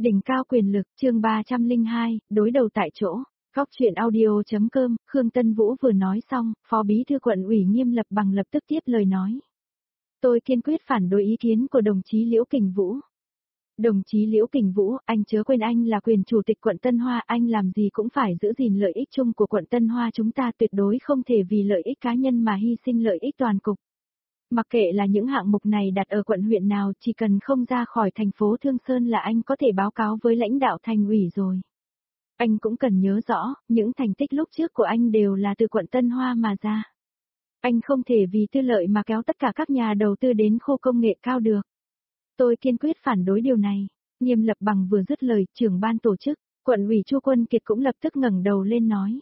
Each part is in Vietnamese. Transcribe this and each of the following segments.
Đỉnh cao quyền lực, chương 302, đối đầu tại chỗ. Góc chuyện audio.com, Khương Tân Vũ vừa nói xong, Phó Bí thư quận ủy Nghiêm Lập Bằng lập tức tiếp lời nói. Tôi kiên quyết phản đối ý kiến của đồng chí Liễu Kình Vũ. Đồng chí Liễu Kình Vũ, anh chớ quên anh là quyền chủ tịch quận Tân Hoa, anh làm gì cũng phải giữ gìn lợi ích chung của quận Tân Hoa, chúng ta tuyệt đối không thể vì lợi ích cá nhân mà hy sinh lợi ích toàn cục. Mặc kệ là những hạng mục này đặt ở quận huyện nào, chỉ cần không ra khỏi thành phố Thương Sơn là anh có thể báo cáo với lãnh đạo thành ủy rồi. Anh cũng cần nhớ rõ, những thành tích lúc trước của anh đều là từ quận Tân Hoa mà ra. Anh không thể vì tư lợi mà kéo tất cả các nhà đầu tư đến khu công nghệ cao được. Tôi kiên quyết phản đối điều này. Nghiêm Lập Bằng vừa dứt lời, trưởng ban tổ chức, quận ủy Chu Quân Kiệt cũng lập tức ngẩng đầu lên nói.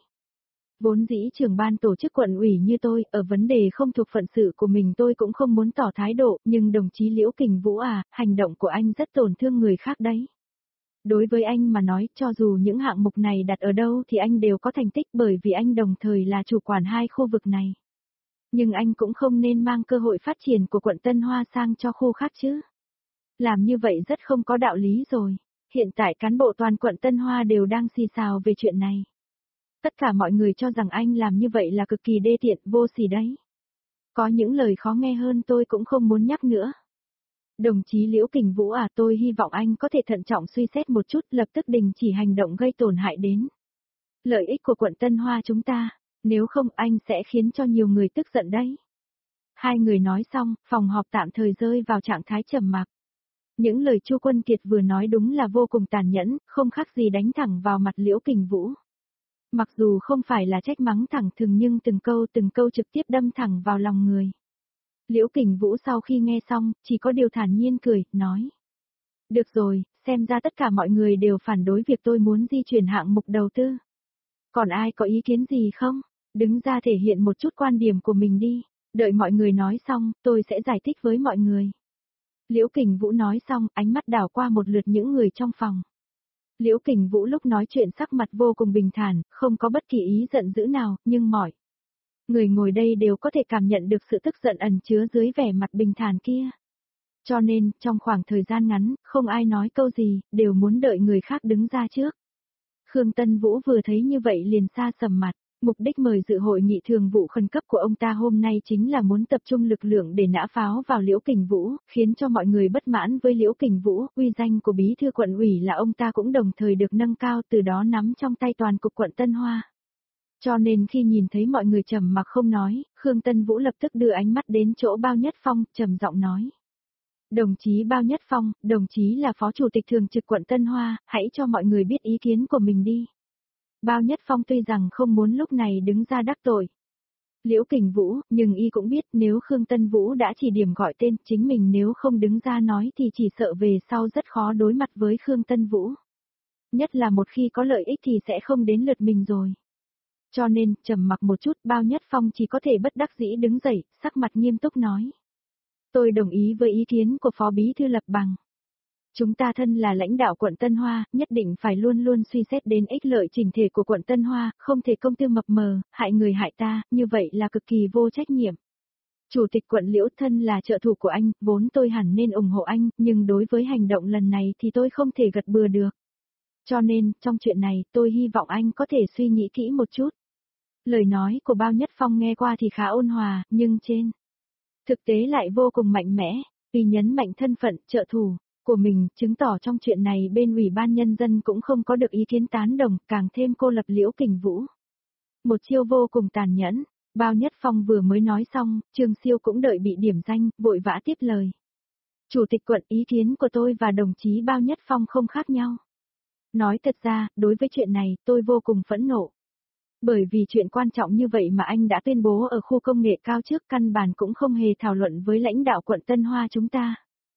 Vốn dĩ trưởng ban tổ chức quận ủy như tôi, ở vấn đề không thuộc phận sự của mình tôi cũng không muốn tỏ thái độ, nhưng đồng chí Liễu Kình Vũ à, hành động của anh rất tổn thương người khác đấy. Đối với anh mà nói, cho dù những hạng mục này đặt ở đâu thì anh đều có thành tích bởi vì anh đồng thời là chủ quản hai khu vực này. Nhưng anh cũng không nên mang cơ hội phát triển của quận Tân Hoa sang cho khu khác chứ. Làm như vậy rất không có đạo lý rồi. Hiện tại cán bộ toàn quận Tân Hoa đều đang xì xào về chuyện này. Tất cả mọi người cho rằng anh làm như vậy là cực kỳ đê tiện, vô sỉ đấy. Có những lời khó nghe hơn tôi cũng không muốn nhắc nữa. Đồng chí Liễu Kình Vũ à, tôi hy vọng anh có thể thận trọng suy xét một chút, lập tức đình chỉ hành động gây tổn hại đến lợi ích của quận Tân Hoa chúng ta, nếu không anh sẽ khiến cho nhiều người tức giận đấy. Hai người nói xong, phòng họp tạm thời rơi vào trạng thái trầm mặc. Những lời Chu Quân Kiệt vừa nói đúng là vô cùng tàn nhẫn, không khác gì đánh thẳng vào mặt Liễu Kình Vũ. Mặc dù không phải là trách mắng thẳng thừng nhưng từng câu trực tiếp đâm thẳng vào lòng người. Liễu Kình Vũ sau khi nghe xong, chỉ có điều thản nhiên cười, nói. Được rồi, xem ra tất cả mọi người đều phản đối việc tôi muốn di chuyển hạng mục đầu tư. Còn ai có ý kiến gì không? Đứng ra thể hiện một chút quan điểm của mình đi, đợi mọi người nói xong, tôi sẽ giải thích với mọi người. Liễu Kình Vũ nói xong, ánh mắt đảo qua một lượt những người trong phòng. Liễu Kình Vũ lúc nói chuyện sắc mặt vô cùng bình thản, không có bất kỳ ý giận dữ nào, nhưng mọi người ngồi đây đều có thể cảm nhận được sự tức giận ẩn chứa dưới vẻ mặt bình thản kia. Cho nên, trong khoảng thời gian ngắn, không ai nói câu gì, đều muốn đợi người khác đứng ra trước. Khương Tân Vũ vừa thấy như vậy liền xa sầm mặt. Mục đích mời dự hội nghị thường vụ khẩn cấp của ông ta hôm nay chính là muốn tập trung lực lượng để nã pháo vào Liễu Kình Vũ, khiến cho mọi người bất mãn với Liễu Kình Vũ, uy danh của bí thư quận ủy là ông ta cũng đồng thời được nâng cao, từ đó nắm trong tay toàn cục quận Tân Hoa. Cho nên khi nhìn thấy mọi người trầm mặc không nói, Khương Tân Vũ lập tức đưa ánh mắt đến chỗ Bao Nhất Phong, trầm giọng nói. Đồng chí Bao Nhất Phong, đồng chí là phó chủ tịch thường trực quận Tân Hoa, hãy cho mọi người biết ý kiến của mình đi. Bao Nhất Phong tuy rằng không muốn lúc này đứng ra đắc tội Liễu Kình Vũ, nhưng y cũng biết nếu Khương Tân Vũ đã chỉ điểm gọi tên chính mình, nếu không đứng ra nói thì chỉ sợ về sau rất khó đối mặt với Khương Tân Vũ. Nhất là một khi có lợi ích thì sẽ không đến lượt mình rồi. Cho nên, trầm mặc một chút, Bao Nhất Phong chỉ có thể bất đắc dĩ đứng dậy, sắc mặt nghiêm túc nói. Tôi đồng ý với ý kiến của Phó Bí thư Lập Bằng. Chúng ta thân là lãnh đạo quận Tân Hoa, nhất định phải luôn luôn suy xét đến ích lợi chỉnh thể của quận Tân Hoa, không thể công tư mập mờ, hại người hại ta, như vậy là cực kỳ vô trách nhiệm. Chủ tịch quận Liễu thân là trợ thủ của anh, vốn tôi hẳn nên ủng hộ anh, nhưng đối với hành động lần này thì tôi không thể gật bừa được. Cho nên, trong chuyện này, tôi hy vọng anh có thể suy nghĩ kỹ một chút. Lời nói của Bao Nhất Phong nghe qua thì khá ôn hòa, nhưng trên thực tế lại vô cùng mạnh mẽ, vì nhấn mạnh thân phận trợ thủ của mình, chứng tỏ trong chuyện này bên Ủy ban Nhân dân cũng không có được ý kiến tán đồng, càng thêm cô lập Liễu Kình Vũ. Một chiêu vô cùng tàn nhẫn, Bao Nhất Phong vừa mới nói xong, Trương Siêu cũng đợi bị điểm danh, vội vã tiếp lời. Chủ tịch quận, ý kiến của tôi và đồng chí Bao Nhất Phong không khác nhau. Nói thật ra, đối với chuyện này, tôi vô cùng phẫn nộ. Bởi vì chuyện quan trọng như vậy mà anh đã tuyên bố ở khu công nghệ cao trước, căn bản cũng không hề thảo luận với lãnh đạo quận Tân Hoa chúng ta.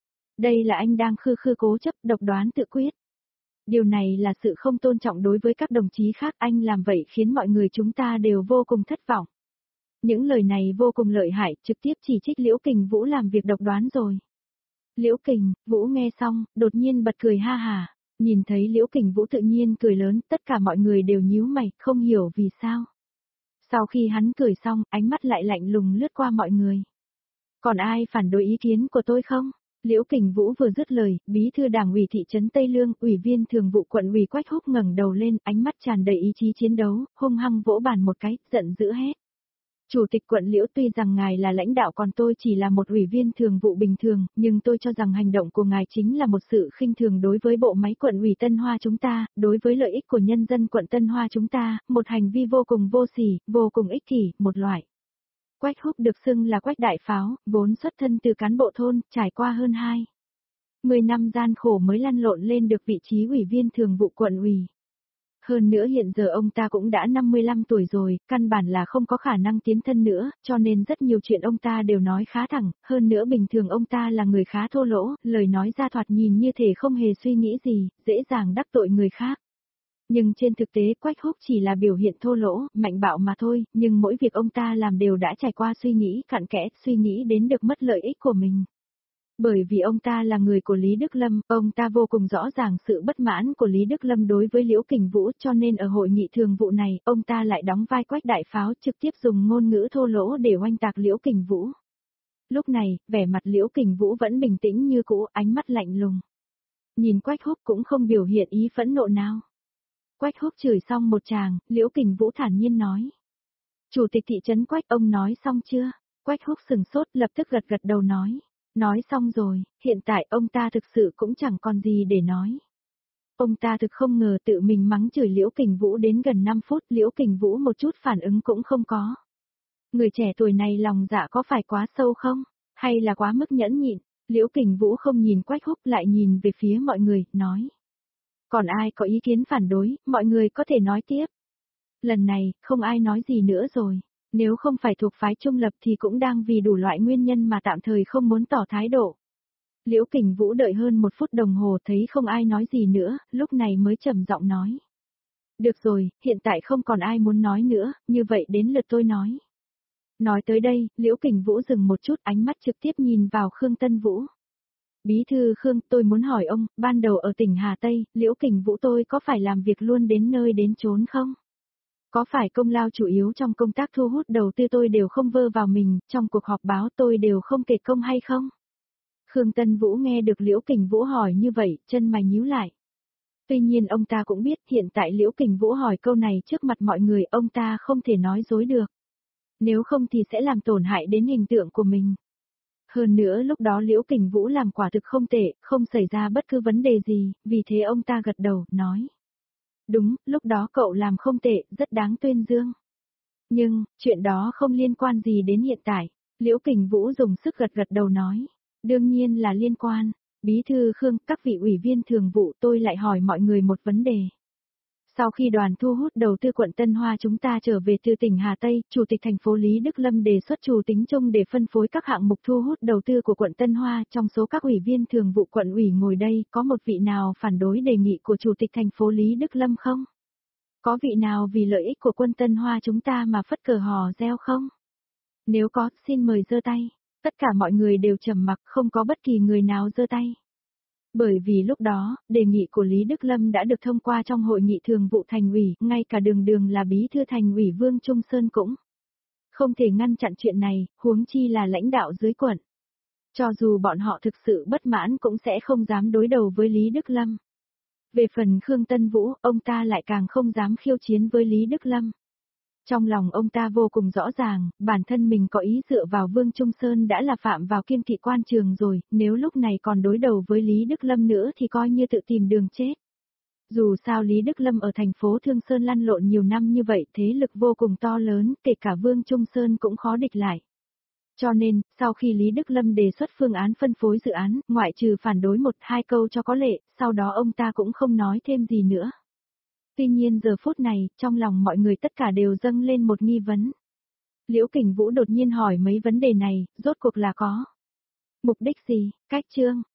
Đây là anh đang khư khư cố chấp, độc đoán tự quyết. Điều này là sự không tôn trọng đối với các đồng chí khác, anh làm vậy khiến mọi người chúng ta đều vô cùng thất vọng. Những lời này vô cùng lợi hại, trực tiếp chỉ trích Liễu Kình Vũ làm việc độc đoán rồi. Liễu Kình Vũ nghe xong, đột nhiên bật cười ha hà. Nhìn thấy Liễu Kình Vũ tự nhiên cười lớn, tất cả mọi người đều nhíu mày, không hiểu vì sao. Sau khi hắn cười xong, ánh mắt lại lạnh lùng lướt qua mọi người. Còn ai phản đối ý kiến của tôi không? Liễu Kình Vũ vừa dứt lời, bí thư đảng ủy thị trấn Tây Lương, ủy viên thường vụ quận ủy Quách Húc ngẩng đầu lên, ánh mắt tràn đầy ý chí chiến đấu, hung hăng vỗ bàn một cái, giận dữ hét. Chủ tịch quận Liễu, tuy rằng ngài là lãnh đạo còn tôi chỉ là một ủy viên thường vụ bình thường, nhưng tôi cho rằng hành động của ngài chính là một sự khinh thường đối với bộ máy quận ủy Tân Hoa chúng ta, đối với lợi ích của nhân dân quận Tân Hoa chúng ta, một hành vi vô cùng vô sỉ, vô cùng ích kỷ, một loại. Quách Húc được xưng là Quách Đại Pháo, vốn xuất thân từ cán bộ thôn, trải qua hơn 10 năm gian khổ mới lăn lộn lên được vị trí ủy viên thường vụ quận ủy. Hơn nữa hiện giờ ông ta cũng đã 55 tuổi rồi, căn bản là không có khả năng tiến thân nữa, cho nên rất nhiều chuyện ông ta đều nói khá thẳng, hơn nữa bình thường ông ta là người khá thô lỗ, lời nói ra thoạt nhìn như thể không hề suy nghĩ gì, dễ dàng đắc tội người khác. Nhưng trên thực tế Quách Húc chỉ là biểu hiện thô lỗ, mạnh bạo mà thôi, nhưng mỗi việc ông ta làm đều đã trải qua suy nghĩ cặn kẽ, suy nghĩ đến được mất lợi ích của mình. Bởi vì ông ta là người của Lý Đức Lâm, ông ta vô cùng rõ ràng sự bất mãn của Lý Đức Lâm đối với Liễu Kình Vũ, cho nên ở hội nghị thường vụ này, ông ta lại đóng vai Quách Đại Pháo, trực tiếp dùng ngôn ngữ thô lỗ để oanh tạc Liễu Kình Vũ. Lúc này, vẻ mặt Liễu Kình Vũ vẫn bình tĩnh như cũ, ánh mắt lạnh lùng. Nhìn Quách Húc cũng không biểu hiện ý phẫn nộ nào. Quách Húc chửi xong một tràng, Liễu Kình Vũ thản nhiên nói. Chủ tịch thị trấn Quách, ông nói xong chưa? Quách Húc sừng sốt, lập tức gật gật đầu nói. Nói xong rồi, hiện tại ông ta thực sự cũng chẳng còn gì để nói. Ông ta thực không ngờ tự mình mắng chửi Liễu Kình Vũ đến gần 5 phút, Liễu Kình Vũ một chút phản ứng cũng không có. Người trẻ tuổi này lòng dạ có phải quá sâu không? Hay là quá mức nhẫn nhịn? Liễu Kình Vũ không nhìn Quách Húc lại nhìn về phía mọi người, nói. Còn ai có ý kiến phản đối, mọi người có thể nói tiếp. Lần này, không ai nói gì nữa rồi. Nếu không phải thuộc phái trung lập thì cũng đang vì đủ loại nguyên nhân mà tạm thời không muốn tỏ thái độ. Liễu Kình Vũ đợi hơn 1 phút đồng hồ thấy không ai nói gì nữa, lúc này mới trầm giọng nói. Được rồi, hiện tại không còn ai muốn nói nữa, như vậy đến lượt tôi nói. Nói tới đây, Liễu Kình Vũ dừng một chút, ánh mắt trực tiếp nhìn vào Khương Tân Vũ. Bí thư Khương, tôi muốn hỏi ông, ban đầu ở tỉnh Hà Tây, Liễu Kình Vũ tôi có phải làm việc luôn đến nơi đến chốn không? Có phải công lao chủ yếu trong công tác thu hút đầu tư tôi đều không vơ vào mình, trong cuộc họp báo tôi đều không kể công hay không? Khương Tân Vũ nghe được Liễu Kình Vũ hỏi như vậy, chân mày nhíu lại. Tuy nhiên ông ta cũng biết hiện tại Liễu Kình Vũ hỏi câu này trước mặt mọi người, ông ta không thể nói dối được. Nếu không thì sẽ làm tổn hại đến hình tượng của mình. Hơn nữa lúc đó Liễu Kình Vũ làm quả thực không tệ, không xảy ra bất cứ vấn đề gì, vì thế ông ta gật đầu, nói. Đúng, lúc đó cậu làm không tệ, rất đáng tuyên dương. Nhưng, chuyện đó không liên quan gì đến hiện tại. Liễu Kình Vũ dùng sức gật gật đầu nói. Đương nhiên là liên quan. Bí thư Khương, các vị ủy viên thường vụ, tôi lại hỏi mọi người một vấn đề. Sau khi đoàn thu hút đầu tư quận Tân Hoa chúng ta trở về từ tỉnh Hà Tây, Chủ tịch thành phố Lý Đức Lâm đề xuất chủ tính chung để phân phối các hạng mục thu hút đầu tư của quận Tân Hoa. Trong số các ủy viên thường vụ quận ủy ngồi đây, có một vị nào phản đối đề nghị của Chủ tịch thành phố Lý Đức Lâm không? Có vị nào vì lợi ích của quân Tân Hoa chúng ta mà phất cờ hò reo không? Nếu có, xin mời giơ tay. Tất cả mọi người đều trầm mặc, không có bất kỳ người nào giơ tay. Bởi vì lúc đó, đề nghị của Lý Đức Lâm đã được thông qua trong hội nghị thường vụ thành ủy, ngay cả đường là bí thư thành ủy Vương Trung Sơn cũng không thể ngăn chặn chuyện này, huống chi là lãnh đạo dưới quận. Cho dù bọn họ thực sự bất mãn cũng sẽ không dám đối đầu với Lý Đức Lâm. Về phần Khương Tân Vũ, ông ta lại càng không dám khiêu chiến với Lý Đức Lâm. Trong lòng ông ta vô cùng rõ ràng, bản thân mình có ý dựa vào Vương Trung Sơn đã là phạm vào kiêng kỵ quan trường rồi, nếu lúc này còn đối đầu với Lý Đức Lâm nữa thì coi như tự tìm đường chết. Dù sao Lý Đức Lâm ở thành phố Thương Sơn lăn lộn nhiều năm như vậy, thế lực vô cùng to lớn, kể cả Vương Trung Sơn cũng khó địch lại. Cho nên, sau khi Lý Đức Lâm đề xuất phương án phân phối dự án, ngoại trừ phản đối 1-2 câu cho có lệ, sau đó ông ta cũng không nói thêm gì nữa. Tuy nhiên giờ phút này, trong lòng mọi người tất cả đều dâng lên một nghi vấn. Liễu Kình Vũ đột nhiên hỏi mấy vấn đề này, rốt cuộc là có mục đích gì, cách chương,